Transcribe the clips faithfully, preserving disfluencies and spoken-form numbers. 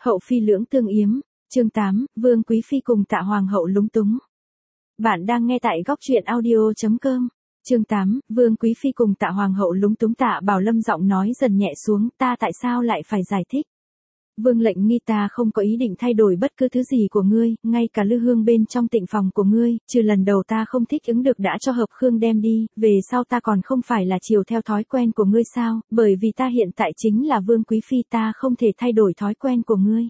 Hậu phi lưỡng tương yếm, chương tám, Vương Quý Phi cùng Tạ Hoàng hậu lúng túng. Bạn đang nghe tại góc truyện audio chấm com. Chương tám, Vương Quý Phi cùng Tạ Hoàng hậu lúng túng. Tạ Bảo Lâm giọng nói dần nhẹ xuống, ta tại sao lại phải giải thích? Vương lệnh nghi, ta không có ý định thay đổi bất cứ thứ gì của ngươi, ngay cả lư hương bên trong tịnh phòng của ngươi, trừ lần đầu ta không thích ứng được đã cho Hợp Khương đem đi, về sau ta còn không phải là chiều theo thói quen của ngươi sao, bởi vì ta hiện tại chính là Vương Quý Phi, ta không thể thay đổi thói quen của ngươi.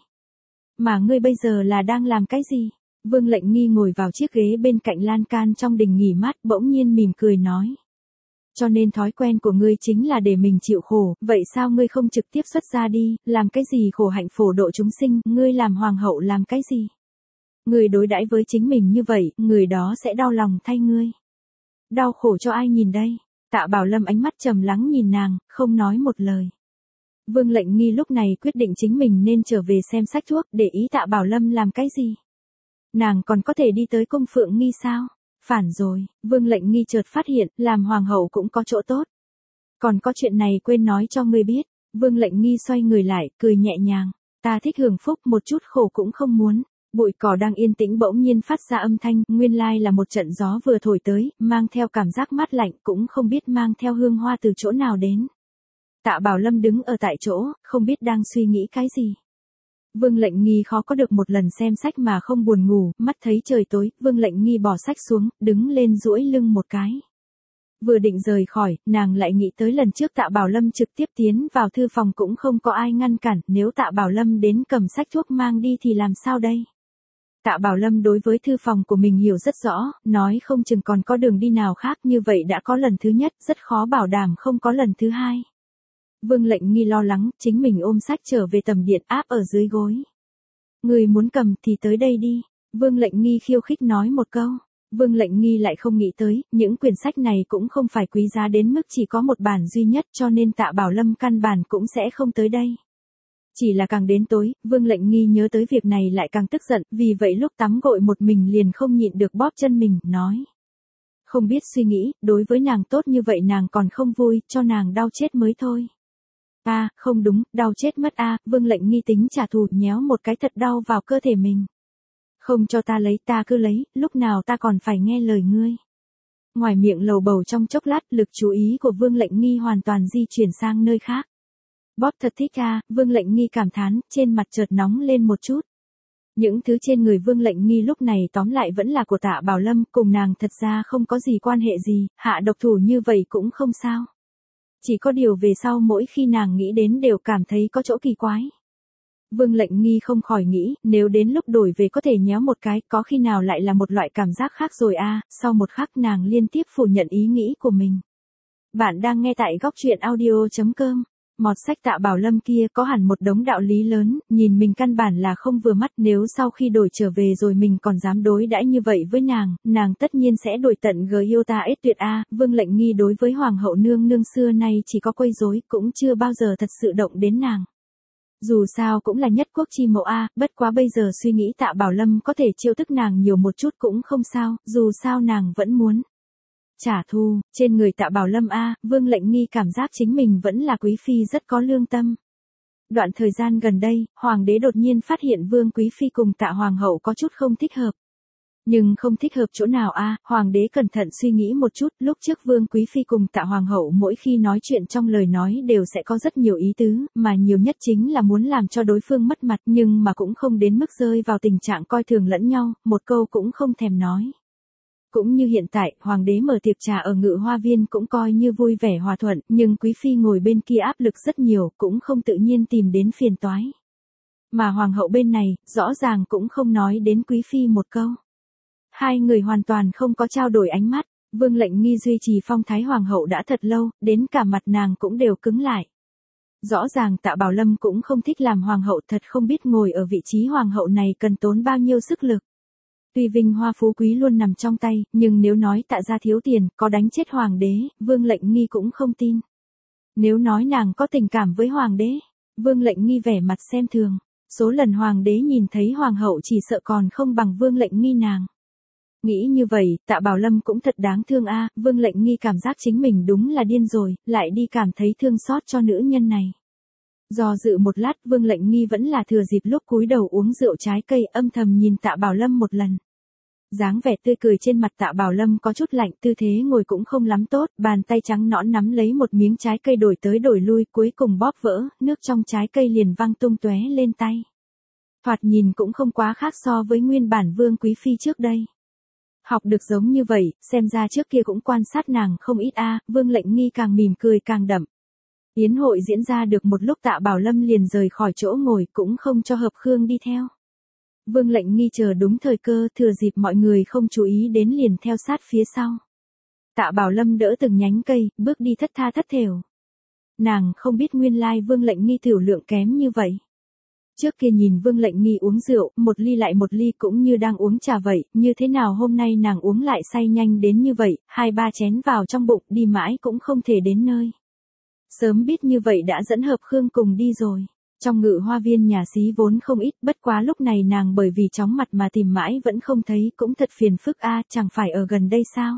Mà ngươi bây giờ là đang làm cái gì? Vương lệnh nghi ngồi vào chiếc ghế bên cạnh lan can trong đình nghỉ mát, bỗng nhiên mỉm cười nói. Cho nên thói quen của ngươi chính là để mình chịu khổ, vậy sao ngươi không trực tiếp xuất gia đi, làm cái gì khổ hạnh phổ độ chúng sinh, ngươi làm hoàng hậu làm cái gì? Ngươi đối đãi với chính mình như vậy, người đó sẽ đau lòng thay ngươi. Đau khổ cho ai nhìn đây? Tạ Bảo Lâm ánh mắt trầm lắng nhìn nàng, không nói một lời. Vương lệnh nghi lúc này quyết định chính mình nên trở về xem sách thuốc, để ý Tạ Bảo Lâm làm cái gì. Nàng còn có thể đi tới cung Phượng Nghi sao? Phản rồi, Vương lệnh nghi chợt phát hiện, làm hoàng hậu cũng có chỗ tốt. Còn có chuyện này quên nói cho ngươi biết. Vương lệnh nghi xoay người lại, cười nhẹ nhàng. Ta thích hưởng phúc, một chút khổ cũng không muốn. Bụi cỏ đang yên tĩnh bỗng nhiên phát ra âm thanh, nguyên lai là một trận gió vừa thổi tới, mang theo cảm giác mát lạnh, cũng không biết mang theo hương hoa từ chỗ nào đến. Tạ Bảo Lâm đứng ở tại chỗ, không biết đang suy nghĩ cái gì. Vương lệnh nghi khó có được một lần xem sách mà không buồn ngủ, mắt thấy trời tối, Vương lệnh nghi bỏ sách xuống, đứng lên duỗi lưng một cái. Vừa định rời khỏi, nàng lại nghĩ tới lần trước Tạ Bảo Lâm trực tiếp tiến vào thư phòng cũng không có ai ngăn cản, nếu Tạ Bảo Lâm đến cầm sách thuốc mang đi thì làm sao đây? Tạ Bảo Lâm đối với thư phòng của mình hiểu rất rõ, nói không chừng còn có đường đi nào khác, như vậy đã có lần thứ nhất, rất khó bảo đảm không có lần thứ hai. Vương lệnh nghi lo lắng, chính mình ôm sách trở về tầm điện áp ở dưới gối. Người muốn cầm thì tới đây đi. Vương lệnh nghi khiêu khích nói một câu. Vương lệnh nghi lại không nghĩ tới, những quyển sách này cũng không phải quý giá đến mức chỉ có một bản duy nhất, cho nên Tạ Bảo Lâm căn bản cũng sẽ không tới đây. Chỉ là càng đến tối, Vương lệnh nghi nhớ tới việc này lại càng tức giận, vì vậy lúc tắm gội một mình liền không nhịn được bóp chân mình, nói. Không biết suy nghĩ, đối với nàng tốt như vậy nàng còn không vui, cho nàng đau chết mới thôi. A, à, không đúng, đau chết mất a, à, Vương lệnh nghi tính trả thù, nhéo một cái thật đau vào cơ thể mình. Không cho ta lấy, ta cứ lấy, lúc nào ta còn phải nghe lời ngươi. Ngoài miệng lầu bầu trong chốc lát, lực chú ý của Vương lệnh nghi hoàn toàn di chuyển sang nơi khác. Bóp thật thích a, à, Vương lệnh nghi cảm thán, trên mặt chợt nóng lên một chút. Những thứ trên người Vương lệnh nghi lúc này tóm lại vẫn là của Tạ Bảo Lâm, cùng nàng thật ra không có gì quan hệ gì, hạ độc thủ như vậy cũng không sao. Chỉ có điều về sau mỗi khi nàng nghĩ đến đều cảm thấy có chỗ kỳ quái. Vương lệnh nghi không khỏi nghĩ, nếu đến lúc đổi về có thể nhéo một cái, có khi nào lại là một loại cảm giác khác rồi a, à, sau một khắc nàng liên tiếp phủ nhận ý nghĩ của mình. Bạn đang nghe tại góc truyện audio chấm com. Mọt sách Tạ Bảo Lâm kia có hẳn một đống đạo lý lớn, nhìn mình căn bản là không vừa mắt, nếu sau khi đổi trở về rồi mình còn dám đối đãi như vậy với nàng, nàng tất nhiên sẽ đổi tận gờ yêu ta ết tuyệt a. Vương lệnh nghi đối với hoàng hậu nương nương xưa nay chỉ có quấy rối, cũng chưa bao giờ thật sự động đến nàng. Dù sao cũng là nhất quốc chi mẫu a, bất quá bây giờ suy nghĩ Tạ Bảo Lâm có thể chiêu thức nàng nhiều một chút cũng không sao, dù sao nàng vẫn muốn trả thù. Trên người Tạ Bảo Lâm a, Vương lệnh nghi cảm giác chính mình vẫn là quý phi rất có lương tâm. Đoạn thời gian gần đây, hoàng đế đột nhiên phát hiện Vương Quý Phi cùng Tạ Hoàng hậu có chút không thích hợp. Nhưng không thích hợp chỗ nào a, hoàng đế cẩn thận suy nghĩ một chút, lúc trước Vương Quý Phi cùng Tạ Hoàng hậu mỗi khi nói chuyện trong lời nói đều sẽ có rất nhiều ý tứ, mà nhiều nhất chính là muốn làm cho đối phương mất mặt, nhưng mà cũng không đến mức rơi vào tình trạng coi thường lẫn nhau, một câu cũng không thèm nói. Cũng như hiện tại, hoàng đế mở tiệc trà ở Ngự Hoa Viên cũng coi như vui vẻ hòa thuận, nhưng quý phi ngồi bên kia áp lực rất nhiều, cũng không tự nhiên tìm đến phiền toái. Mà hoàng hậu bên này, rõ ràng cũng không nói đến quý phi một câu. Hai người hoàn toàn không có trao đổi ánh mắt, Vương lệnh nghi duy trì phong thái hoàng hậu đã thật lâu, đến cả mặt nàng cũng đều cứng lại. Rõ ràng Tạ Bảo Lâm cũng không thích làm hoàng hậu, thật không biết ngồi ở vị trí hoàng hậu này cần tốn bao nhiêu sức lực. Tuy vinh hoa phú quý luôn nằm trong tay, nhưng nếu nói Tạ gia thiếu tiền, có đánh chết hoàng đế, Vương lệnh nghi cũng không tin. Nếu nói nàng có tình cảm với hoàng đế, Vương lệnh nghi vẻ mặt xem thường. Số lần hoàng đế nhìn thấy hoàng hậu chỉ sợ còn không bằng Vương lệnh nghi nàng. Nghĩ như vậy, Tạ Bảo Lâm cũng thật đáng thương a, Vương lệnh nghi cảm giác chính mình đúng là điên rồi, lại đi cảm thấy thương xót cho nữ nhân này. Do dự một lát Vương Lệnh Nghi vẫn là thừa dịp lúc cúi đầu uống rượu trái cây âm thầm nhìn Tạ Bảo Lâm một lần. Dáng vẻ tươi cười trên mặt Tạ Bảo Lâm có chút lạnh, tư thế ngồi cũng không lắm tốt, bàn tay trắng nõn nắm lấy một miếng trái cây đổi tới đổi lui cuối cùng bóp vỡ, nước trong trái cây liền văng tung tóe lên tay. Thoạt nhìn cũng không quá khác so với nguyên bản Vương Quý Phi trước đây. Học được giống như vậy, xem ra trước kia cũng quan sát nàng không ít a. Vương Lệnh Nghi càng mỉm cười càng đậm. Yến hội diễn ra được một lúc Tạ Bảo Lâm liền rời khỏi chỗ ngồi cũng không cho Hợp Khương đi theo. Vương Lệnh Nghi chờ đúng thời cơ thừa dịp mọi người không chú ý đến liền theo sát phía sau. Tạ Bảo Lâm đỡ từng nhánh cây, bước đi thất tha thất thểu. Nàng không biết nguyên lai Vương Lệnh Nghi tiểu lượng kém như vậy. Trước kia nhìn Vương Lệnh Nghi uống rượu, một ly lại một ly cũng như đang uống trà vậy, như thế nào hôm nay nàng uống lại say nhanh đến như vậy, hai ba chén vào trong bụng đi mãi cũng không thể đến nơi. Sớm biết như vậy đã dẫn Hợp Khương cùng đi rồi. Trong Ngự Hoa Viên nhà xí vốn không ít, bất quá lúc này nàng bởi vì chóng mặt mà tìm mãi vẫn không thấy, cũng thật phiền phức a, chẳng phải ở gần đây sao?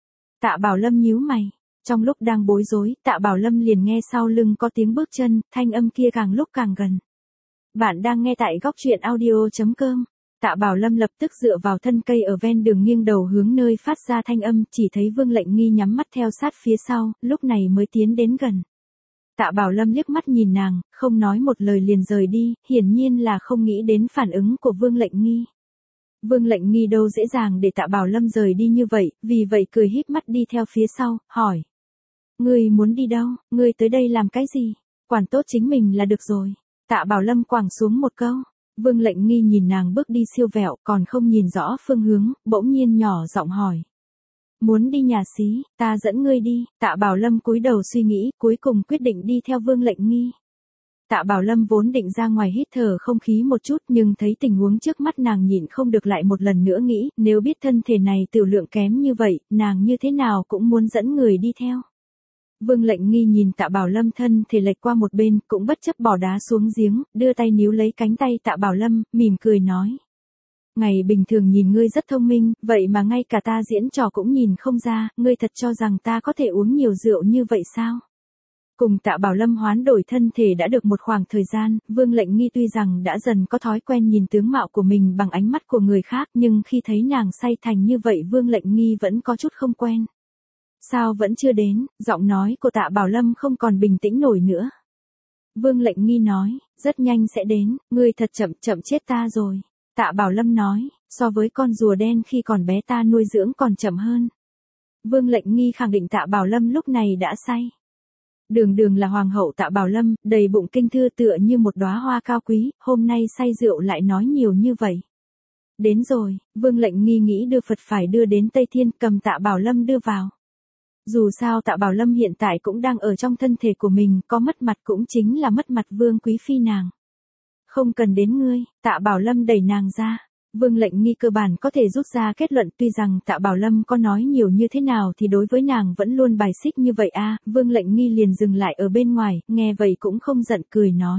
Tạ Bảo Lâm nhíu mày, trong lúc đang bối rối, Tạ Bảo Lâm liền nghe sau lưng có tiếng bước chân, thanh âm kia càng lúc càng gần. Bạn đang nghe tại góc truyện audio chấm com. Tạ Bảo Lâm lập tức dựa vào thân cây ở ven đường nghiêng đầu hướng nơi phát ra thanh âm, chỉ thấy Vương Lệnh Nghi nhắm mắt theo sát phía sau, lúc này mới tiến đến gần. Tạ Bảo Lâm liếc mắt nhìn nàng, không nói một lời liền rời đi, hiển nhiên là không nghĩ đến phản ứng của Vương Lệnh Nghi. Vương Lệnh Nghi đâu dễ dàng để Tạ Bảo Lâm rời đi như vậy, vì vậy cười híp mắt đi theo phía sau, hỏi. Ngươi muốn đi đâu, ngươi tới đây làm cái gì? Quản tốt chính mình là được rồi. Tạ Bảo Lâm quẳng xuống một câu. Vương Lệnh Nghi nhìn nàng bước đi siêu vẹo còn không nhìn rõ phương hướng, bỗng nhiên nhỏ giọng hỏi. Muốn đi nhà xí, ta dẫn ngươi đi. Tạ Bảo Lâm cúi đầu suy nghĩ, cuối cùng quyết định đi theo Vương Lệnh Nghi. Tạ Bảo Lâm vốn định ra ngoài hít thở không khí một chút nhưng thấy tình huống trước mắt nàng nhịn không được lại một lần nữa nghĩ, nếu biết thân thể này tiểu lượng kém như vậy, nàng như thế nào cũng muốn dẫn người đi theo. Vương Lệnh Nghi nhìn Tạ Bảo Lâm thân thể lệch qua một bên, cũng bất chấp bỏ đá xuống giếng, đưa tay níu lấy cánh tay Tạ Bảo Lâm, mỉm cười nói. Ngày bình thường nhìn ngươi rất thông minh, vậy mà ngay cả ta diễn trò cũng nhìn không ra, ngươi thật cho rằng ta có thể uống nhiều rượu như vậy sao? Cùng Tạ Bảo Lâm hoán đổi thân thể đã được một khoảng thời gian, Vương Lệnh Nghi tuy rằng đã dần có thói quen nhìn tướng mạo của mình bằng ánh mắt của người khác nhưng khi thấy nàng say thành như vậy Vương Lệnh Nghi vẫn có chút không quen. Sao vẫn chưa đến, giọng nói của Tạ Bảo Lâm không còn bình tĩnh nổi nữa. Vương Lệnh Nghi nói, rất nhanh sẽ đến, ngươi thật chậm chậm chết ta rồi. Tạ Bảo Lâm nói, so với con rùa đen khi còn bé ta nuôi dưỡng còn chậm hơn. Vương Lệnh Nghi khẳng định Tạ Bảo Lâm lúc này đã say. Đường đường là hoàng hậu Tạ Bảo Lâm, đầy bụng kinh thư tựa như một đóa hoa cao quý, hôm nay say rượu lại nói nhiều như vậy. Đến rồi, Vương Lệnh Nghi nghĩ đưa Phật phải đưa đến Tây Thiên, cầm Tạ Bảo Lâm đưa vào. Dù sao Tạ Bảo Lâm hiện tại cũng đang ở trong thân thể của mình, có mất mặt cũng chính là mất mặt Vương Quý Phi nàng. Không cần đến ngươi, Tạ Bảo Lâm đẩy nàng ra. Vương Lệnh Nghi cơ bản có thể rút ra kết luận tuy rằng Tạ Bảo Lâm có nói nhiều như thế nào thì đối với nàng vẫn luôn bài xích như vậy a. Vương Lệnh Nghi liền dừng lại ở bên ngoài, nghe vậy cũng không giận cười nói.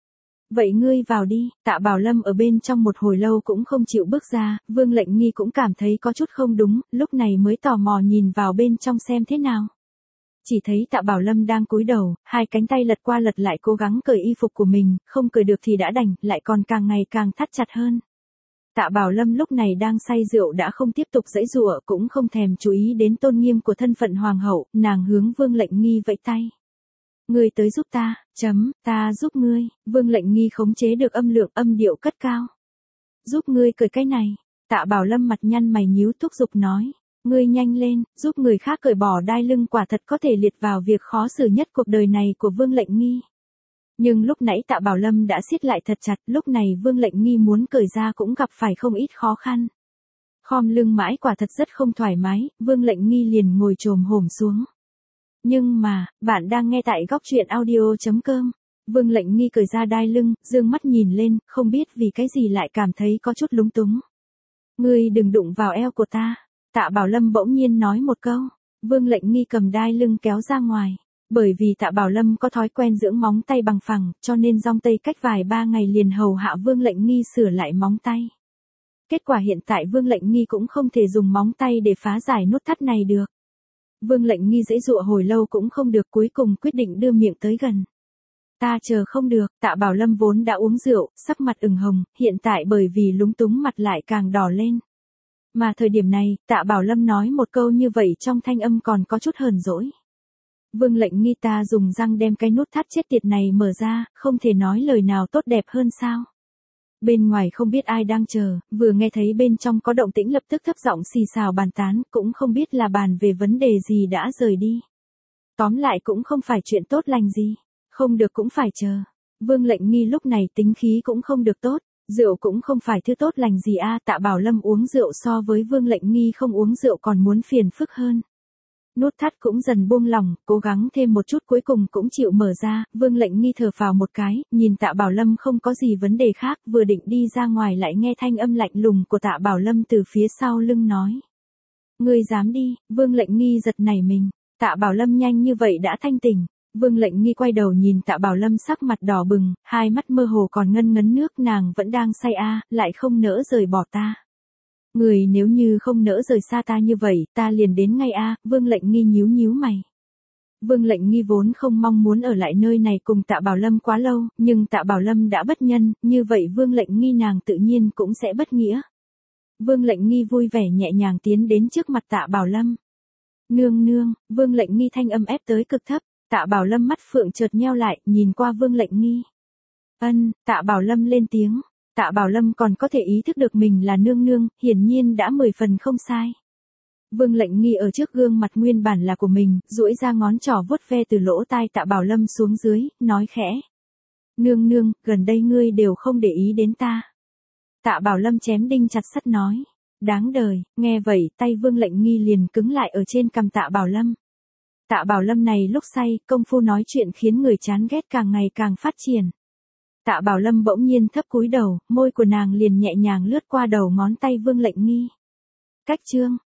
Vậy ngươi vào đi. Tạ Bảo Lâm ở bên trong một hồi lâu cũng không chịu bước ra, Vương Lệnh Nghi cũng cảm thấy có chút không đúng, lúc này mới tò mò nhìn vào bên trong xem thế nào. Chỉ thấy Tạ Bảo Lâm đang cúi đầu, hai cánh tay lật qua lật lại cố gắng cởi y phục của mình, không cởi được thì đã đành, lại còn càng ngày càng thắt chặt hơn. Tạ Bảo Lâm lúc này đang say rượu đã không tiếp tục giãy giụa, cũng không thèm chú ý đến tôn nghiêm của thân phận hoàng hậu, nàng hướng Vương Lệnh Nghi vẫy tay. Ngươi tới giúp ta, chấm, ta giúp ngươi. Vương Lệnh Nghi khống chế được âm lượng, âm điệu cất cao. Giúp ngươi cởi cái này. Tạ Bảo Lâm mặt nhăn mày nhíu thúc giục nói. Ngươi nhanh lên, giúp người khác cởi bỏ đai lưng quả thật có thể liệt vào việc khó xử nhất cuộc đời này của Vương Lệnh Nghi. Nhưng lúc nãy Tạ Bảo Lâm đã siết lại thật chặt, lúc này Vương Lệnh Nghi muốn cởi ra cũng gặp phải không ít khó khăn. Khom lưng mãi quả thật rất không thoải mái, Vương Lệnh Nghi liền ngồi chồm hổm xuống. Nhưng mà, bạn đang nghe tại góc truyện audio chấm com. Vương Lệnh Nghi cởi ra đai lưng, dương mắt nhìn lên, không biết vì cái gì lại cảm thấy có chút lúng túng. Ngươi đừng đụng vào eo của ta. Tạ Bảo Lâm bỗng nhiên nói một câu. Vương Lệnh Nghi cầm đai lưng kéo ra ngoài. Bởi vì Tạ Bảo Lâm có thói quen dưỡng móng tay bằng phẳng, cho nên Dong Tây cách vài ba ngày liền hầu hạ Vương Lệnh Nghi sửa lại móng tay. Kết quả hiện tại Vương Lệnh Nghi cũng không thể dùng móng tay để phá giải nút thắt này được. Vương Lệnh Nghi giãy giụa hồi lâu cũng không được, cuối cùng quyết định đưa miệng tới gần. Ta chờ không được, Tạ Bảo Lâm vốn đã uống rượu, sắc mặt ửng hồng, hiện tại bởi vì lúng túng mặt lại càng đỏ lên. Mà thời điểm này, Tạ Bảo Lâm nói một câu như vậy trong thanh âm còn có chút hờn dỗi. Vương Lệnh Nghi, ta dùng răng đem cái nút thắt chết tiệt này mở ra, không thể nói lời nào tốt đẹp hơn sao. Bên ngoài không biết ai đang chờ, vừa nghe thấy bên trong có động tĩnh lập tức thấp giọng xì xào bàn tán, cũng không biết là bàn về vấn đề gì đã rời đi. Tóm lại cũng không phải chuyện tốt lành gì, không được cũng phải chờ. Vương Lệnh Nghi lúc này tính khí cũng không được tốt, rượu cũng không phải thứ tốt lành gì a. Tạ Bảo Lâm uống rượu so với Vương Lệnh Nghi không uống rượu còn muốn phiền phức hơn. Nút thắt cũng dần buông lỏng, cố gắng thêm một chút cuối cùng cũng chịu mở ra. Vương Lệnh Nghi thở phào một cái, nhìn Tạ Bảo Lâm không có gì vấn đề khác, vừa định đi ra ngoài lại nghe thanh âm lạnh lùng của Tạ Bảo Lâm từ phía sau lưng nói. Ngươi dám đi. Vương Lệnh Nghi giật nảy mình, Tạ Bảo Lâm nhanh như vậy đã thanh tỉnh. Vương Lệnh Nghi quay đầu nhìn Tạ Bảo Lâm sắc mặt đỏ bừng, hai mắt mơ hồ còn ngân ngấn nước, nàng vẫn đang say a, lại không nỡ rời bỏ ta. Người nếu như không nỡ rời xa ta như vậy, ta liền đến ngay a. Vương Lệnh Nghi nhíu nhíu mày. Vương Lệnh Nghi vốn không mong muốn ở lại nơi này cùng Tạ Bảo Lâm quá lâu, nhưng Tạ Bảo Lâm đã bất nhân, như vậy Vương Lệnh Nghi nàng tự nhiên cũng sẽ bất nghĩa. Vương Lệnh Nghi vui vẻ nhẹ nhàng tiến đến trước mặt Tạ Bảo Lâm. Nương nương. Vương Lệnh Nghi thanh âm ép tới cực thấp. Tạ Bảo Lâm mắt phượng chợt nheo lại, nhìn qua Vương Lệnh Nghi. Ân. Tạ Bảo Lâm lên tiếng. Tạ Bảo Lâm còn có thể ý thức được mình là nương nương, hiển nhiên đã mười phần không sai. Vương Lệnh Nghi ở trước gương mặt nguyên bản là của mình, duỗi ra ngón trỏ vuốt ve từ lỗ tai Tạ Bảo Lâm xuống dưới, nói khẽ. Nương nương, gần đây ngươi đều không để ý đến ta. Tạ Bảo Lâm chém đinh chặt sắt nói. Đáng đời. Nghe vậy, tay Vương Lệnh Nghi liền cứng lại ở trên cằm Tạ Bảo Lâm. Tạ Bảo Lâm này lúc say, công phu nói chuyện khiến người chán ghét càng ngày càng phát triển. Tạ Bảo Lâm bỗng nhiên thấp cúi đầu, môi của nàng liền nhẹ nhàng lướt qua đầu ngón tay Vương Lệnh Nghi. Cách chương,